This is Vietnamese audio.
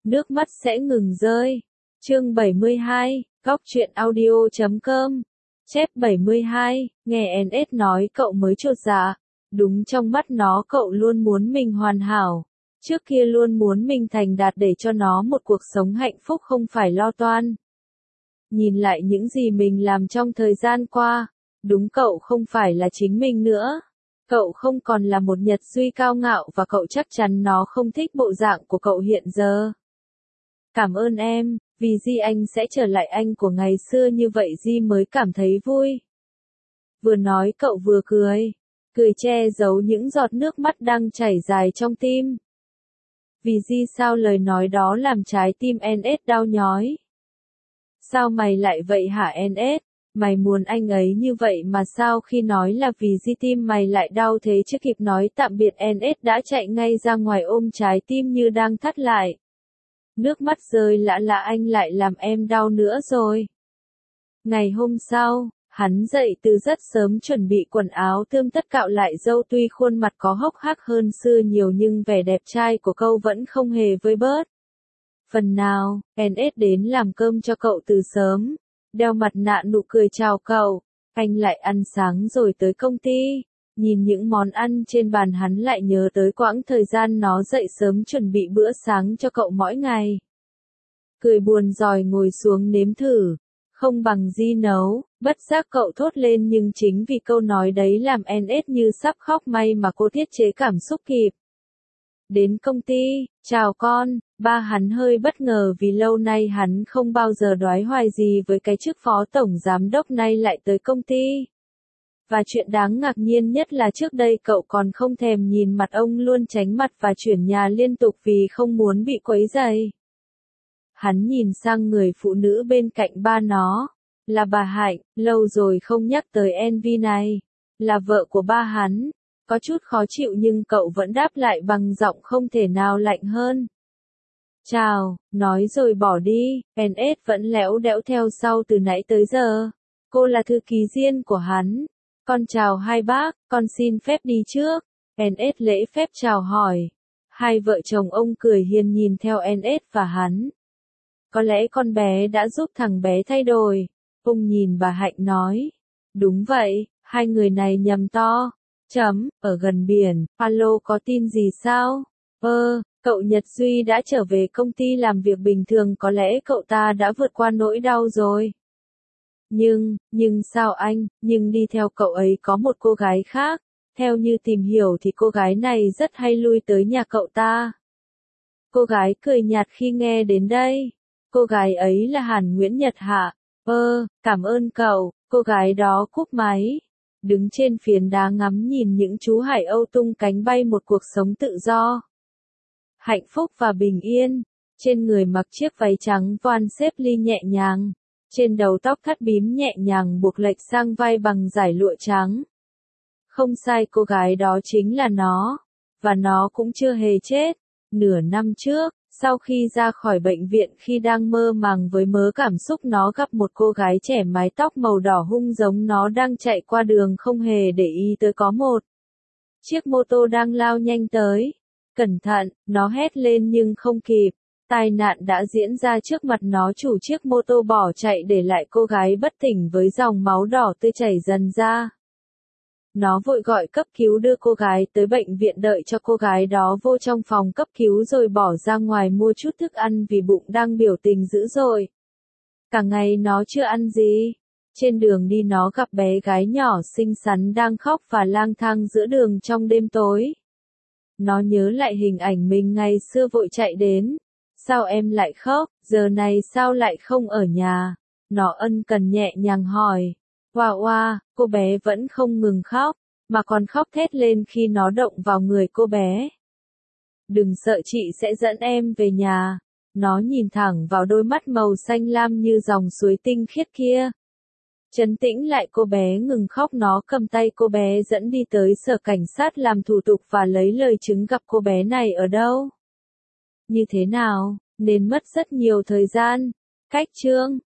nước mắt sẽ ngừng rơi. Chương 72, Góc truyện audio.com. Chép 72, nghe NS nói cậu mới chột dạ. Đúng, trong mắt nó cậu luôn muốn mình hoàn hảo. Trước kia luôn muốn mình thành đạt để cho nó một cuộc sống hạnh phúc không phải lo toan. Nhìn lại những gì mình làm trong thời gian qua, đúng cậu không phải là chính mình nữa. Cậu không còn là một Nhật Duy cao ngạo và cậu chắc chắn nó không thích bộ dạng của cậu hiện giờ. Cảm ơn em, vì Di anh sẽ trở lại anh của ngày xưa như vậy Di mới cảm thấy vui. Vừa nói cậu vừa cười che giấu những giọt nước mắt đang chảy dài trong tim. Vì Di sao lời nói đó làm trái tim NS đau nhói. Sao mày lại vậy hả NS? Mày muốn anh ấy như vậy mà sao khi nói là vì Di tim mày lại đau thế? Chưa kịp nói tạm biệt NS đã chạy ngay ra ngoài ôm trái tim như đang thắt lại. Nước mắt rơi lã lã, anh lại làm em đau nữa rồi. Ngày hôm sau, hắn dậy từ rất sớm chuẩn bị quần áo tươm tất cạo lại râu, tuy khuôn mặt có hốc hác hơn xưa nhiều nhưng vẻ đẹp trai của cậu vẫn không hề vơi bớt. Phần nào, NS đến làm cơm cho cậu từ sớm, đeo mặt nạ nụ cười chào cậu, anh lại ăn sáng rồi tới công ty. Nhìn những món ăn trên bàn hắn lại nhớ tới quãng thời gian nó dậy sớm chuẩn bị bữa sáng cho cậu mỗi ngày. Cười buồn ròi ngồi xuống nếm thử, không bằng Di nấu, bất giác cậu thốt lên nhưng chính vì câu nói đấy làm NS như sắp khóc, may mà cô tiết chế cảm xúc kịp. Đến công ty, chào con, ba hắn hơi bất ngờ vì lâu nay hắn không bao giờ đoái hoài gì với cái chức phó tổng giám đốc, nay lại tới công ty. Và chuyện đáng ngạc nhiên nhất là trước đây cậu còn không thèm nhìn mặt ông, luôn tránh mặt và chuyển nhà liên tục vì không muốn bị quấy rầy. Hắn nhìn sang người phụ nữ bên cạnh ba nó, là bà Hạnh, lâu rồi không nhắc tới Envy này, là vợ của ba hắn. Có chút khó chịu nhưng cậu vẫn đáp lại bằng giọng không thể nào lạnh hơn. Chào, nói rồi bỏ đi, NS vẫn lẽo đẽo theo sau từ nãy tới giờ. Cô là thư ký riêng của hắn. Con chào hai bác, con xin phép đi trước. NS lễ phép chào hỏi. Hai vợ chồng ông cười hiền nhìn theo NS và hắn. Có lẽ con bé đã giúp thằng bé thay đổi. Ông nhìn bà Hạnh nói. Đúng vậy, hai người này nhầm to. Ở gần biển, alo, có tin gì sao? Cậu Nhật Duy đã trở về công ty làm việc bình thường, có lẽ cậu ta đã vượt qua nỗi đau rồi. Nhưng sao anh, nhưng đi theo cậu ấy có một cô gái khác, theo như tìm hiểu thì cô gái này rất hay lui tới nhà cậu ta. Cô gái cười nhạt khi nghe đến đây. Cô gái ấy là Hàn Nguyễn Nhật hạ. Cảm ơn cậu, cô gái đó cúp máy. Đứng trên phiến đá ngắm nhìn những chú hải âu tung cánh bay một cuộc sống tự do, hạnh phúc và bình yên. Trên người mặc chiếc váy trắng voan xếp ly nhẹ nhàng, trên đầu tóc thắt bím nhẹ nhàng buộc lệch sang vai bằng dải lụa trắng. Không sai, cô gái đó chính là nó, và nó cũng chưa hề chết. Nửa năm trước, sau khi ra khỏi bệnh viện, khi đang mơ màng với mớ cảm xúc, nó gặp một cô gái trẻ mái tóc màu đỏ hung giống nó đang chạy qua đường, không hề để ý tới có một chiếc mô tô đang lao nhanh tới. Cẩn thận, nó hét lên nhưng không kịp. Tai nạn đã diễn ra trước mặt nó, chủ chiếc mô tô bỏ chạy để lại cô gái bất tỉnh với dòng máu đỏ tươi chảy dần ra. Nó vội gọi cấp cứu đưa cô gái tới bệnh viện, đợi cho cô gái đó vô trong phòng cấp cứu rồi bỏ ra ngoài mua chút thức ăn vì bụng đang biểu tình dữ dội. Cả ngày nó chưa ăn gì. Trên đường đi nó gặp bé gái nhỏ xinh xắn đang khóc và lang thang giữa đường trong đêm tối. Nó nhớ lại hình ảnh mình ngày xưa vội chạy đến. Sao em lại khóc, giờ này sao lại không ở nhà? Nó ân cần nhẹ nhàng hỏi. Wow, cô bé vẫn không ngừng khóc, mà còn khóc thét lên khi nó động vào người cô bé. Đừng sợ, chị sẽ dẫn em về nhà. Nó nhìn thẳng vào đôi mắt màu xanh lam như dòng suối tinh khiết kia. Trấn tĩnh lại cô bé ngừng khóc, nó cầm tay cô bé dẫn đi tới sở cảnh sát làm thủ tục và lấy lời chứng gặp cô bé này ở đâu. Như thế nào, nên mất rất nhiều thời gian. Cách chương